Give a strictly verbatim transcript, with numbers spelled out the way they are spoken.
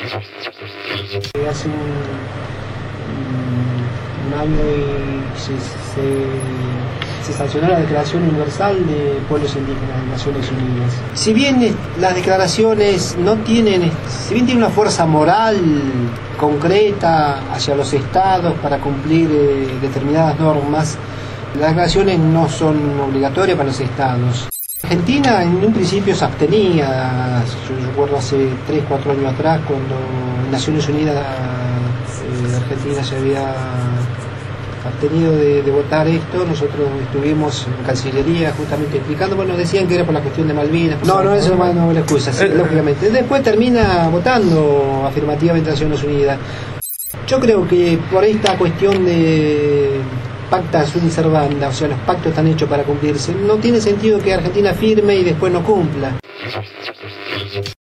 Hace un, un año y se, se, se sancionó la Declaración Universal de Pueblos Indígenas de Naciones Unidas. Si bien las declaraciones no tienen, si bien tienen una fuerza moral concreta hacia los estados para cumplir eh, determinadas normas, las declaraciones no son obligatorias para los estados. Argentina en un principio se abstenía, yo recuerdo hace tres cuatro años atrás, cuando Naciones Unidas eh, Argentina se había abstenido de, de votar esto, nosotros estuvimos en Cancillería justamente explicando, bueno, decían que era por la cuestión de Malvinas. No, no, eso no es la excusa, sí, lógicamente. Después termina votando afirmativamente Naciones Unidas. Yo creo que por esta cuestión de pacta sunt servanda, o sea, los pactos están hechos para cumplirse, no tiene sentido que Argentina firme y después no cumpla.